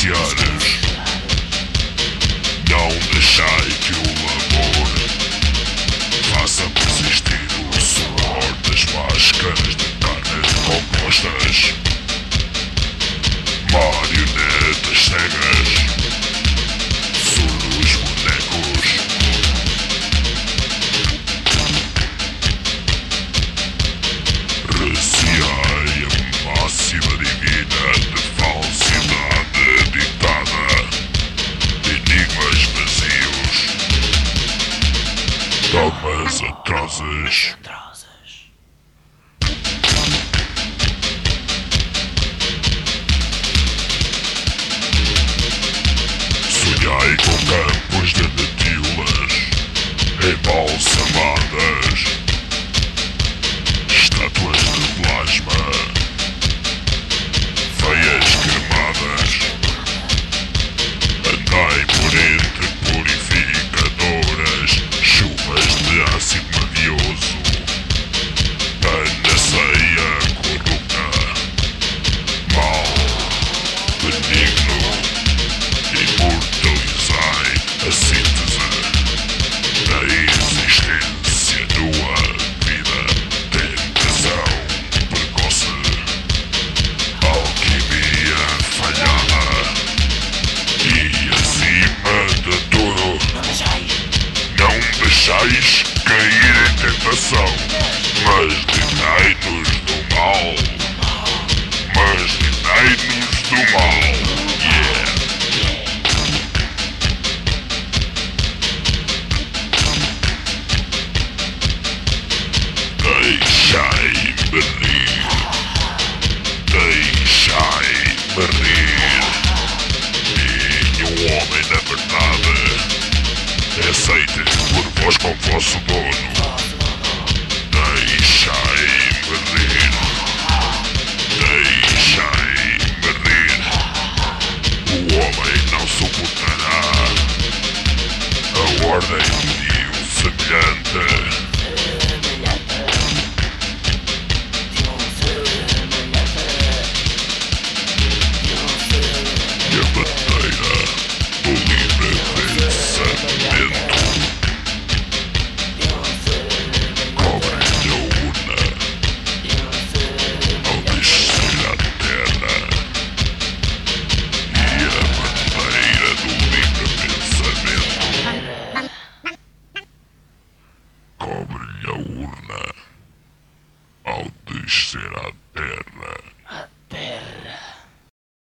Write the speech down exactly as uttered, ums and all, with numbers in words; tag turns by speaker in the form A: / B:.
A: senhoras, não deixai que o labor faça persistir o suor das máscaras de carnes compostas, marionetas cegas, surdos bonecos. Receai a máxima divina de falsidade ditada, enigmas vazios, dogmas atrozes. Sonhai com campos de netilas embalsamadas, estátuas de plasma, veias cremadas. Andai por entre purificadoras, chuvas de ácido mavioso, panaceia corrupta, mal, benigno, imortalizai a síntese da existência nua, vida, tentação precoce, alquimia falhada e, acima de tudo, não deixais cair em tentação, mas livrai-nos do mal, mas livrai-nos do mal. Yeah. Deixai-me rir, deixai-me rir. Nenhum homem na verdade aceite por vós como vosso dono. Deixai-me rir, deixai-me rir. O homem não suportará a ordem de um semelhante. E a bandeira do livre pensamento cobre-lhe a urna ao descer à terra. E a bandeira do livre pensamento cobre-lhe a urna ao descer à terra.